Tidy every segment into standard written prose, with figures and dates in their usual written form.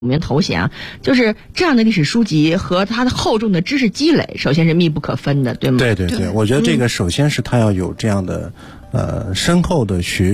我们头衔啊，就是这样的历史书籍和它的厚重的知识积累，首先是密不可分的，对吗？ 对，我觉得这个首先是它要有这样的深厚的学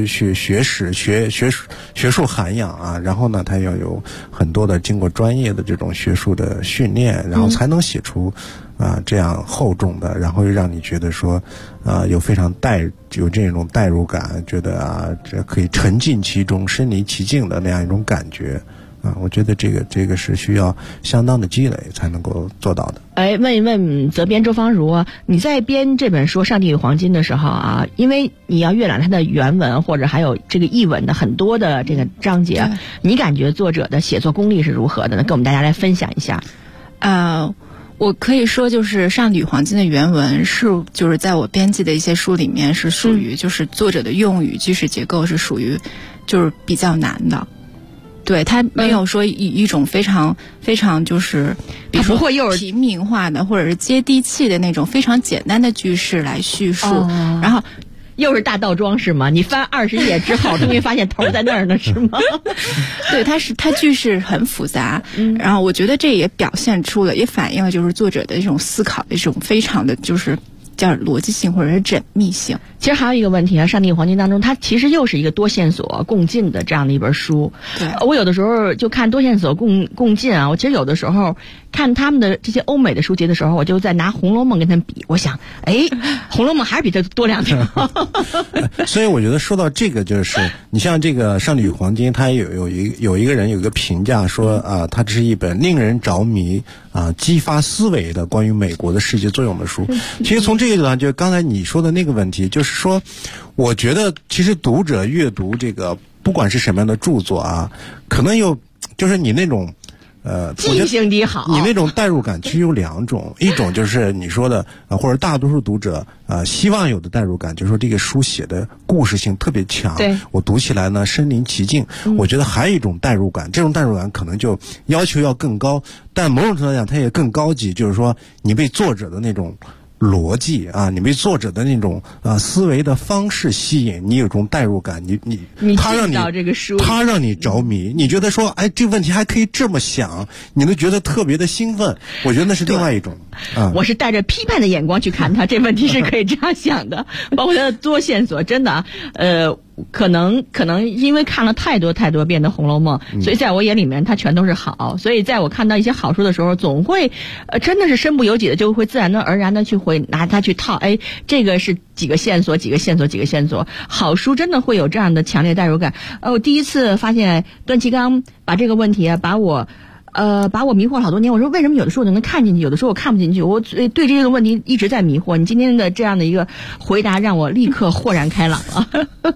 术涵养啊，然后呢，它要有很多的经过专业的这种学术的训练，然后才能写出这样厚重的，然后又让你觉得说有这种代入感，觉得这可以沉浸其中、身临其境的那样一种感觉。我觉得这个是需要相当的积累才能够做到的。 问一问责编周芳如啊，你在编这本书《上帝与黄金》的时候啊，因为你要阅览它的原文或者还有这个译文的很多的这个章节，你感觉作者的写作功力是如何的呢？跟我们大家来分享一下。 我可以说，就是《上帝与黄金》的原文就是在我编辑的一些书里面是属于就是作者的用语句式结构是属于就是比较难的。对，他没有说以一种非常非常就是比如说平民化的或者是接地气的那种非常简单的句式来叙述，然后又是大倒装是吗？你翻20页之后终于发现头在那儿呢是吗？ 对，它句式很复杂，然后我觉得这也表现出了也反映了就是作者的这种思考的这种非常的就是叫逻辑性或者是缜密性。 其实还有一个问题啊，《上帝与黄金》当中它其实又是一个多线索共进的这样的一本书。 对， 我有的时候就看多线索共进啊，我其实有的时候看他们的这些欧美的书籍的时候，我就在拿《红楼梦》跟他们比，我想《红楼梦》还是比这多2条。 所以我觉得说到这个，就是你像这个《上帝与黄金》，他有一个人有一个评价说它这是一本令人着迷激发思维的关于美国的世界作用的书。其实从这个角度上，就刚才你说的那个问题，就是说我觉得其实读者阅读这个不管是什么样的著作可能就是你那种记忆性极好， 你那种代入感其实有2种，一种就是你说的或者大多数读者希望有的代入感，就是说这个书写的故事性特别强， 对， 我读起来呢身临其境。我觉得还有一种代入感，这种代入感可能就要求要更高，但某种程度上讲它也更高级，就是说你被作者的那种逻辑你被作者的那种思维的方式吸引，你有种代入感，他让你着迷，你觉得说这个问题还可以这么想，你能觉得特别的兴奋。我觉得那是另外一种我是带着批判的眼光去看它，这问题是可以这样想的。包括它的多线索，真的可能因为看了太多遍的《红楼梦》，所以在我眼里面它全都是好。所以在我看到一些好书的时候，总会真的是身不由己的就会自然而然的会拿它去套。这个是几个线索。好书真的会有这样的强烈代入感。我第一次发现段祺刚把这个问题把我迷惑了好多年。我说为什么有的时候我能看进去，有的时候我看不进去？我对这个问题一直在迷惑。你今天的这样的一个回答让我立刻豁然开朗了。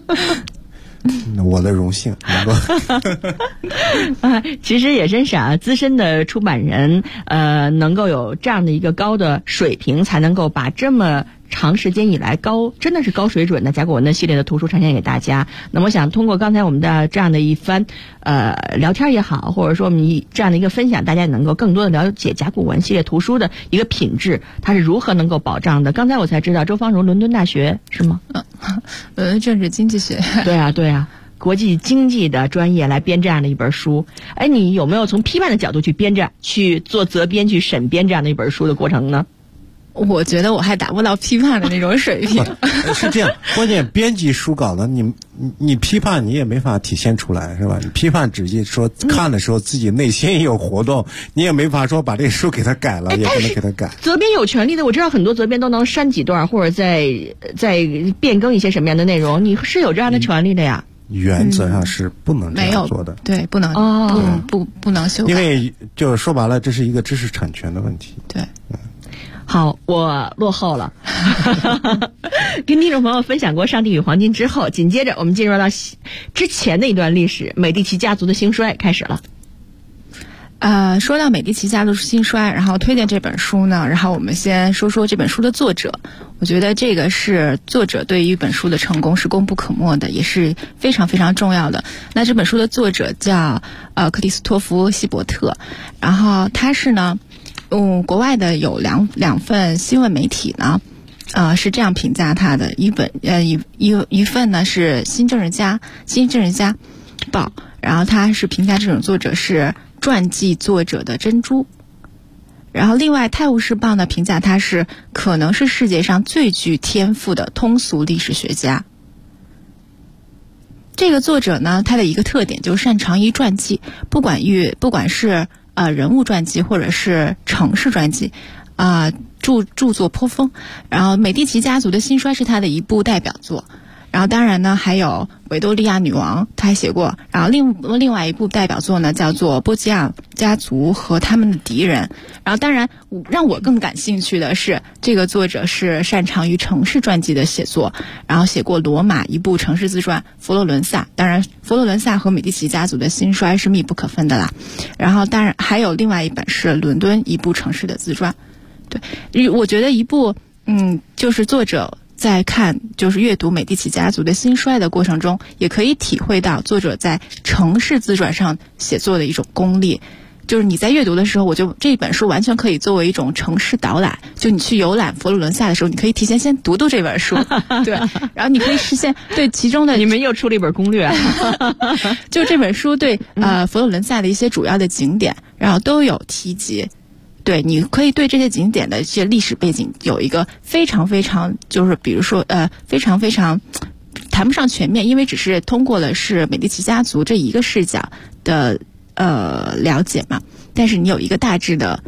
我的荣幸能够其实也真是资深的出版人能够有这样的一个高的水平，才能够把这么长时间以来真的是高水准的甲骨文的系列的图书呈现给大家。那么我想通过刚才我们的这样的一番聊天也好，或者说我们这样的一个分享，大家也能够更多的了解甲骨文系列图书的一个品质，它是如何能够保障的。刚才我才知道周芳如伦敦大学是吗？ 政治经济学。 对啊，国际经济的专业来编这样的一本书。你有没有从批判的角度去做责编去审编这样的一本书的过程呢？ 我觉得我还达不到批判的那种水平。 是这样，关键编辑书稿呢，你批判你也没法体现出来，是吧？你批判只是说看的时候自己内心也有活动，你也没法说把这个书给它改了，也不能给它改。 责编有权利的，我知道很多责编都能删几段或者再变更一些什么样的内容，你是有这样的权利的呀。 原则上是不能这样做的， 对，不能不能修改， 因为就说白了，这是一个知识产权的问题。 对。 好，我落后了。跟听众朋友分享过《上帝与黄金》之后，紧接着我们进入到之前的一段历史，美第奇家族的兴衰开始了。 说到美第奇家族兴衰，然后推荐这本书呢，然后我们先说说这本书的作者。我觉得这个是作者对于一本书的成功是功不可没的，也是非常非常重要的。那这本书的作者叫克里斯托弗·希伯特，然后他是呢国外的有两份新闻媒体呢是这样评价他的，一份呢是新政治家报，然后他是评价这种作者是传记作者的珍珠。然后另外《泰晤士报》呢评价他是可能是世界上最具天赋的通俗历史学家。这个作者呢，他的一个特点就是擅长于传记，不管是人物传记或者是城市传记，著作颇丰。然后美第奇家族的兴衰是他的一部代表作。然后当然呢，还有维多利亚女王，他还写过。然后另外一部代表作呢，叫做《波吉昂家族和他们的敌人》。然后当然，让我更感兴趣的是，这个作者是擅长于城市传记的写作，然后写过罗马一部城市自传《佛罗伦萨》。当然，佛罗伦萨和美第奇家族的兴衰是密不可分的啦。然后当然还有另外一本是伦敦一部城市的自传。对，我觉得一部就是作者就是阅读美第奇家族的兴衰的过程中，也可以体会到作者在城市自传上写作的一种功力。就是你在阅读的时候，这本书完全可以作为一种城市导览。就你去游览佛罗伦萨的时候，你可以提前先读这本书，对，然后你可以实现对其中的。 你们又出了一本攻略， 就这本书对佛罗伦萨的一些主要的景点，然后都有提及。对，你可以对这些景点的一些历史背景有一个非常非常，就是比如说非常非常谈不上全面，因为只是通过了是美第奇家族这一个视角的了解嘛。但是你有一个大致的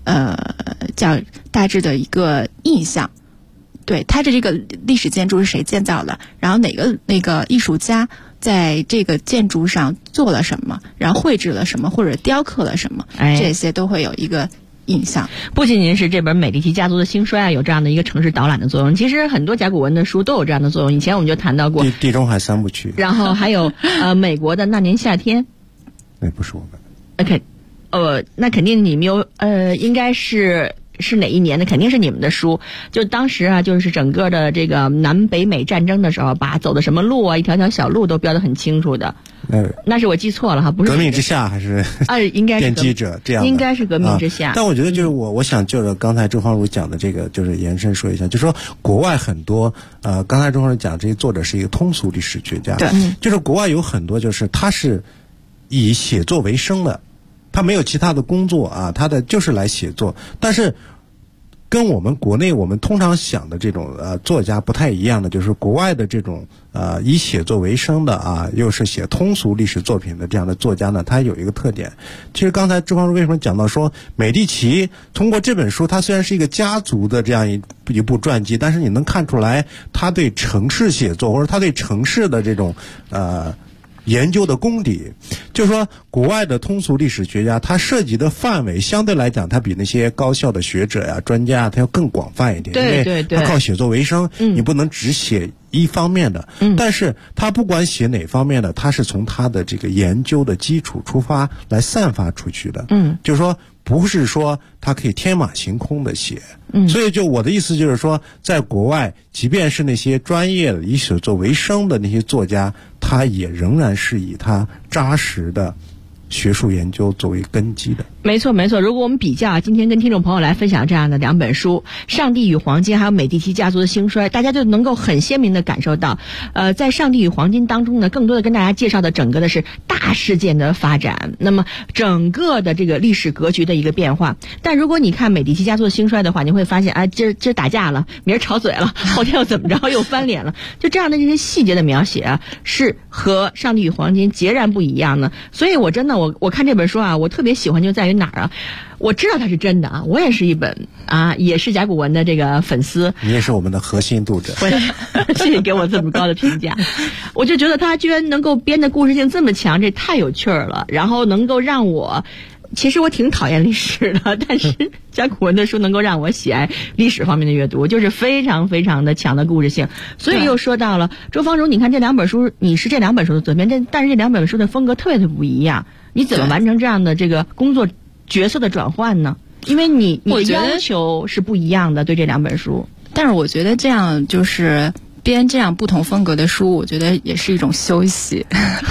一个印象，对它的这个历史建筑是谁建造的，然后哪个艺术家在这个建筑上做了什么，然后绘制了什么或者雕刻了什么，这些都会有一个印象。 不仅仅是这本美第奇家族的兴衰有这样的一个城市导览的作用，其实很多甲骨文的书都有这样的作用。以前我们就谈到过地中海三部曲， 然后还有美国的那年夏天， 那不是我们。 OK，那肯定你们有应该是哪一年的？肯定是你们的书。就当时啊，就是整个的这个南北美战争的时候，把走的什么路啊，一条条小路都标得很清楚的。那是我记错了哈，不是革命之下还是应该是奠基者这样的， 应该是革命之下。 但我觉得就是我想就是刚才周芳如讲的这个，就是延伸说一下，就是说国外很多刚才周芳如讲这些作者是一个通俗历史学家， 对， 就是国外有很多就是他是以写作为生的，他没有其他的工作啊，他的就是来写作，但是跟我们国内我们通常想的这种作家不太一样的，就是国外的这种以写作为生的啊，又是写通俗历史作品的这样的作家呢，他有一个特点。其实刚才周芳如为什么讲到说美第奇通过这本书，他虽然是一个家族的这样一部传记，但是你能看出来他对城市写作或者他对城市的这种研究的功底。就是说国外的通俗历史学家他涉及的范围相对来讲他比那些高校的学者呀专家他要更广泛一点， 对对对， 因为他靠写作为生，你不能只写一方面的，但是他不管写哪方面的，他是从他的这个研究的基础出发来散发出去的，就是说不是说他可以天马行空的写，所以就我的意思就是说，在国外即便是那些专业的以写作为生的那些作家，他也仍然是以他扎实的学术研究作为根基的。 没错没错，如果我们比较今天跟听众朋友来分享这样的两本书《上帝与黄金》还有美第奇家族的兴衰，大家就能够很鲜明地感受到在《上帝与黄金》当中呢，更多的跟大家介绍的整个的是大事件的发展，那么整个的这个历史格局的一个变化。但如果你看美第奇家族的兴衰的话，你会发现今儿打架了，明儿吵嘴了，后天又怎么着又翻脸了，就这样的这些细节的描写啊，是和《上帝与黄金》截然不一样的。所以我真的我看这本书啊，我特别喜欢就在于哪儿啊？我知道它是真的啊，我也是一本也是甲骨文的这个粉丝。 你也是我们的核心读者。 谢谢给我这么高的评价。我就觉得他居然能够编的故事性这么强，这太有趣了。然后能够让我，其实我挺讨厌历史的，但是甲骨文的书能够让我喜爱历史方面的阅读，就是非常非常的强的故事性。所以又说到了周芳如，你看这两本书，你是这两本书的责编，但是这两本书的风格特别的不一样。你怎么完成这样的这个工作角色的转换呢？因为你的要求是不一样的，对这两本书。 但是我觉得这样就是编这样不同风格的书，我觉得也是一种休息。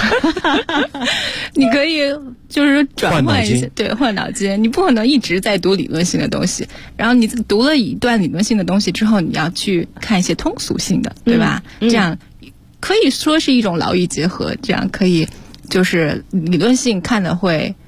你可以就是转换一下，对，换脑筋。你不可能一直在读理论性的东西，然后你读了一段理论性的东西之后，你要去看一些通俗性的，对吧？这样可以说是一种劳逸结合，这样可以就是理论性看的会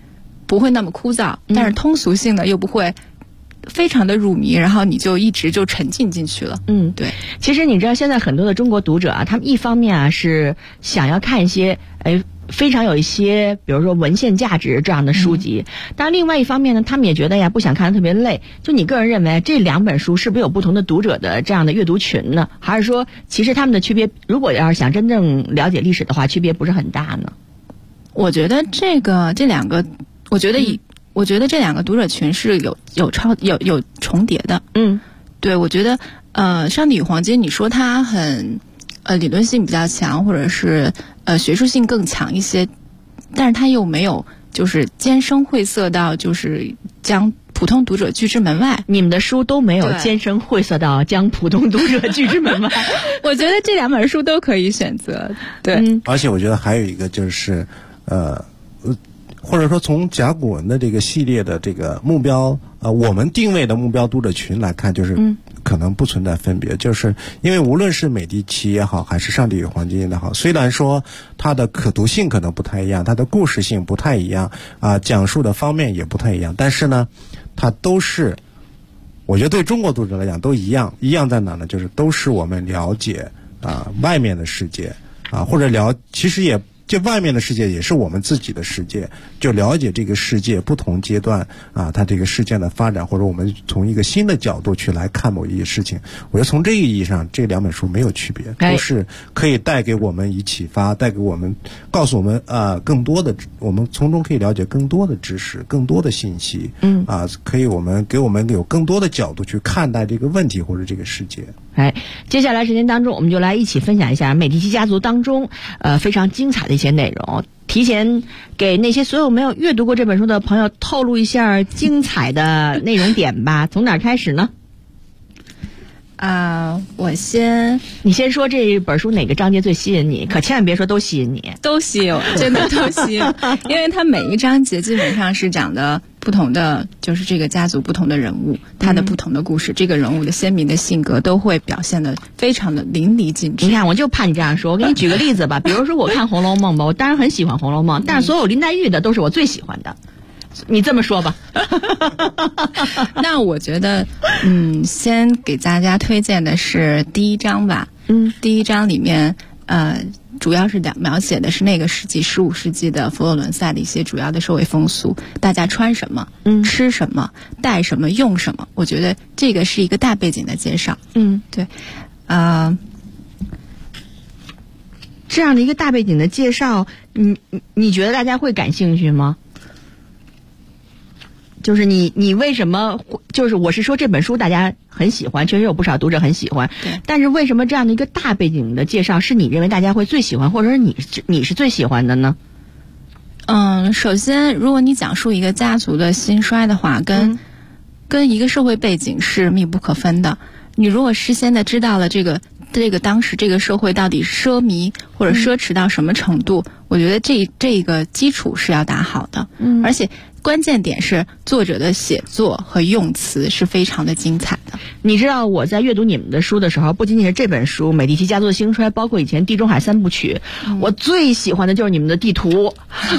不会那么枯燥，但是通俗性呢又不会非常的入迷，然后你就一直就沉浸进去了。对。 其实你知道现在很多的中国读者啊，他们一方面啊是想要看一些非常有一些比如说文献价值这样的书籍，但另外一方面呢，他们也觉得呀不想看得特别累。就你个人认为这2本书是不是有不同的读者的这样的阅读群呢？还是说其实他们的区别，如果要是想真正了解历史的话，区别不是很大呢？ 我觉得这两个，我觉得这2个读者群是有重叠的。对，我觉得上帝与黄金，你说它很理论性比较强，或者是学术性更强一些，但是它又没有就是艰深晦涩到就是将普通读者拒之门外。 你们的书都没有艰深晦涩到将普通读者拒之门外。 我觉得这2本书都可以选择。对， 而且我觉得还有一个就是或者说从甲骨文的这个系列的这个目标我们定位的目标读者群来看，就是可能不存在分别，就是因为无论是美第奇也好，还是上帝与黄金也好，虽然说它的可读性可能不太一样，它的故事性不太一样讲述的方面也不太一样，但是呢它都是我觉得对中国读者来讲都一样在哪呢？就是都是我们了解外面的世界或者其实也这外面的世界也是我们自己的世界，就了解这个世界不同阶段它这个事件的发展，或者我们从一个新的角度去来看某一些事情。我觉得从这个意义上，这2本书没有区别，都是可以带给我们以启发，带给我们告诉我们更多的，我们从中可以了解更多的知识，更多的信息，可以给我们有更多的角度去看待这个问题或者这个世界。 接下来时间当中，我们就来一起分享一下美第奇家族当中非常精彩的一些内容。提前给那些所有没有阅读过这本书的朋友透露一下精彩的内容点吧。从哪儿开始呢？你先说这本书哪个章节最吸引你，可千万别说都吸引你。 都吸引，真的都吸引。因为它每一章节基本上是讲的不同的，就是这个家族不同的人物，他的不同的故事，这个人物的鲜明的性格都会表现得非常的淋漓尽致。 你看，我就怕你这样说。我给你举个例子吧，比如说我看《红楼梦》吧，我当然很喜欢《红楼梦》，但是所有林黛玉的都是我最喜欢的。你这么说吧。 那我觉得先给大家推荐的是第1章吧。第1章里面主要是描写的是那个世纪15世纪的佛罗伦萨的一些主要的社会风俗，大家穿什么，吃什么，带什么，用什么。我觉得这个是一个大背景的介绍。对。 这样的一个大背景的介绍，你觉得大家会感兴趣吗？就是你为什么就是我是说这本书大家很喜欢，确实有不少读者很喜欢， 对。 但是为什么这样的一个大背景的介绍是你认为大家会最喜欢，或者是你是最喜欢的呢？ 首先，如果你讲述一个家族的兴衰的话，跟一个社会背景是密不可分的。你如果事先的知道了这个当时这个社会到底奢靡或者奢侈到什么程度，我觉得这个基础是要打好的。而且关键点是作者的写作和用词是非常的精彩的。 你知道我在阅读你们的书的时候，不仅仅是这本书《美第奇家族的兴衰》，包括以前地中海3部曲，我最喜欢的就是你们的地图。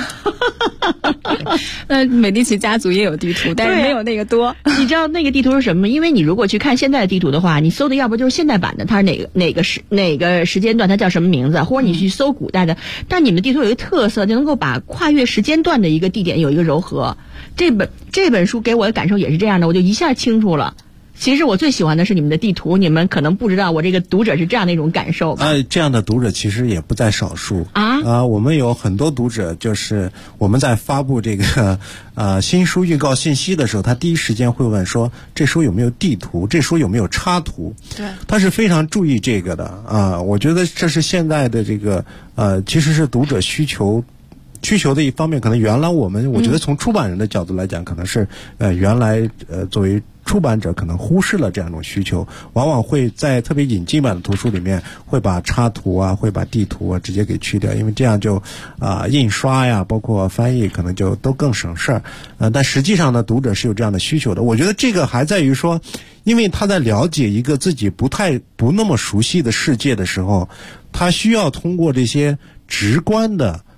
美第奇家族也有地图，但是没有那个多。 你知道那个地图是什么吗？因为你如果去看现在的地图的话，你搜的要不就是现代版的，它是哪个时间段它叫什么名字，或者你去搜古代的。但你们的地图有一个特色，就能够把跨越时间段的一个地点有一个糅合。这本书给我的感受也是这样的，我就一下清楚了。其实我最喜欢的是你们的地图，你们可能不知道我这个读者是这样的一种感受吧。 这样的读者其实也不在少数我们有很多读者，就是我们在发布这个新书预告信息的时候，他第一时间会问说这书有没有地图，这书有没有插图。 对， 他是非常注意这个的我觉得这是现在的这个其实是读者需求的一方面。可能原来我觉得从出版人的角度来讲，可能是原来作为出版者可能忽视了这样一种需求，往往会在特别引进版的图书里面会把插图会把地图直接给去掉，因为这样就印刷呀包括翻译可能就都更省事儿但实际上呢，读者是有这样的需求的。我觉得这个还在于说，因为他在了解一个自己不那么熟悉的世界的时候，他需要通过这些直观的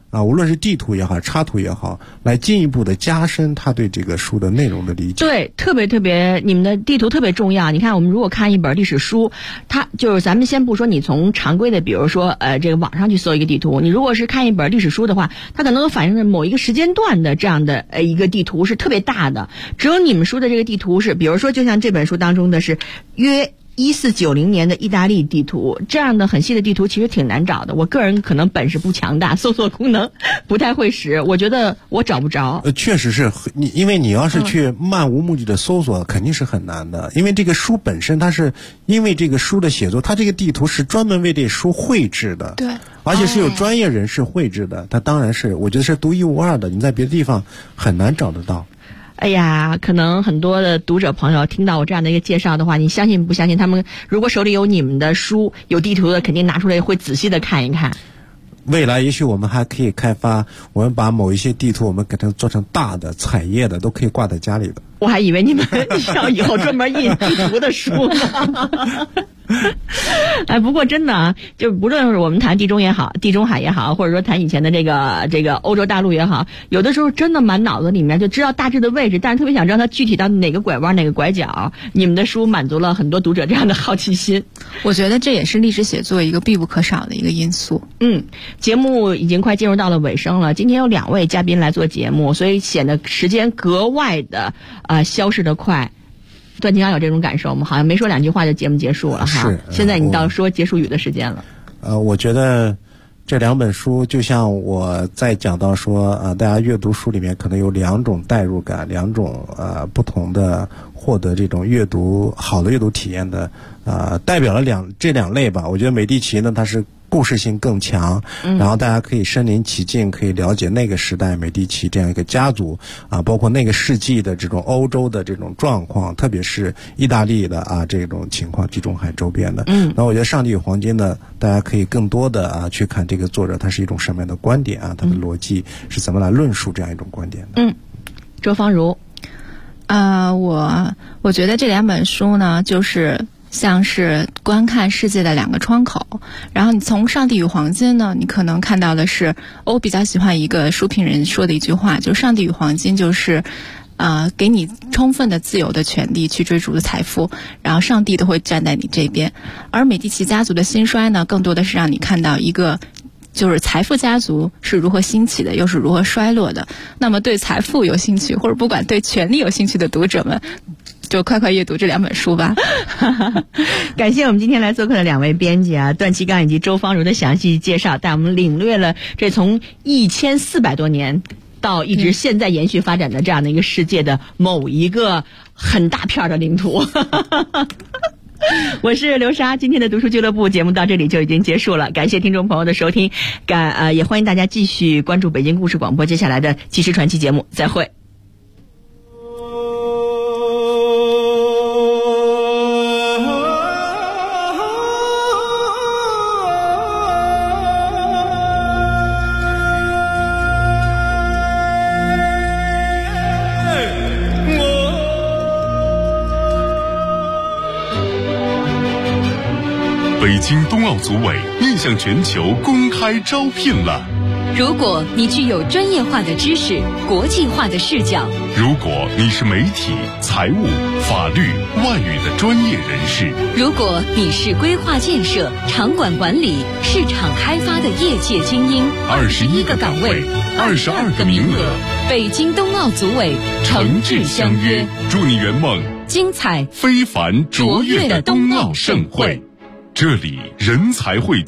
啊，无论是地图也好，插图也好，来进一步的加深他对这个书的内容的理解。 对，特别，你们的地图特别重要。你看，我们如果看一本历史书，它就是咱们先不说你从常规的，比如说这个网上去搜一个地图，你如果是看一本历史书的话，它可能反映的某一个时间段的这样的一个地图是特别大的。只有你们书的这个地图是，比如说就像这本书当中的是约1490年的意大利地图，这样的很细的地图其实挺难找的。我个人可能本事不强大，搜索功能不太会使，我觉得我找不着。 确实是你，因为你要是去漫无目的的搜索，肯定是很难的。因为这个书本身，它是因为这个书的写作，它这个地图是专门为这书绘制的， 对， 而且是有专业人士绘制的。它当然是，我觉得是独一无二的，你在别的地方很难找得到。 哎呀，可能很多的读者朋友听到我这样的一个介绍的话，你相信不相信？他们如果手里有你们的书，有地图的，肯定拿出来会仔细的看一看。 未来也许我们还可以开发，我们把某一些地图我们给它做成大的彩页的，都可以挂在家里的。 我还以为你们要以后专门印地图的书呢。哎，不过真的啊，就不论是我们谈地中也好，地中海也好，或者说谈以前的这个欧洲大陆也好，有的时候真的满脑子里面就知道大致的位置，但是特别想知道它具体到哪个拐弯哪个拐角。你们的书满足了很多读者这样的好奇心， 我觉得这也是历史写作一个必不可少的一个因素。 节目已经快进入到了尾声了，今天有2位嘉宾来做节目，所以显得时间格外的消逝的快。段金刚有这种感受吗？好像没说2句话就节目结束了哈。现在你到说结束语的时间了。 我觉得这2本书就像我在讲到说大家阅读书里面可能有2种代入感，2种不同的获得这种好的阅读体验的代表了这两类吧。我觉得美第奇呢，它是故事性更强，然后大家可以身临其境，可以了解那个时代美第奇这样一个家族包括那个世纪的这种欧洲的这种状况，特别是意大利的这种情况，地中海周边的。那我觉得《上帝与黄金》呢，大家可以更多的去看这个作者他是一种什么样的观点他的逻辑是怎么来论述这样一种观点的。 周芳如， 我觉得这2本书呢，就是像是观看世界的2个窗口。然后你从《上帝与黄金》呢，你可能看到的是，我比较喜欢一个书评人说的一句话，就是《上帝与黄金》就是给你充分的自由的权利去追逐的财富，然后上帝都会站在你这边。而美第奇家族的兴衰呢，更多的是让你看到一个就是财富家族是如何兴起的，又是如何衰落的。那么对财富有兴趣，或者不管对权力有兴趣的读者们，就快快阅读这2本书吧。 感谢我们今天来做客的2位编辑段其刚以及周芳如的详细介绍，带我们领略了这从1400多年到一直现在延续发展的这样的一个世界的某一个很大片的领土。我是刘莎，今天的读书俱乐部节目到这里就已经结束了，感谢听众朋友的收听，也欢迎大家继续关注北京故事广播接下来的纪实传奇节目，再会。 北京冬奥组委面向全球公开招聘了。 如果你具有专业化的知识、国际化的视角， 如果你是媒体、财务、法律、外语的专业人士， 如果你是规划建设、场馆管理、市场开发的业界精英，21个岗位，22个名额，北京冬奥组委诚挚相约， 祝你圆梦精彩、 非凡、卓越的冬奥盛会。这里人才汇聚。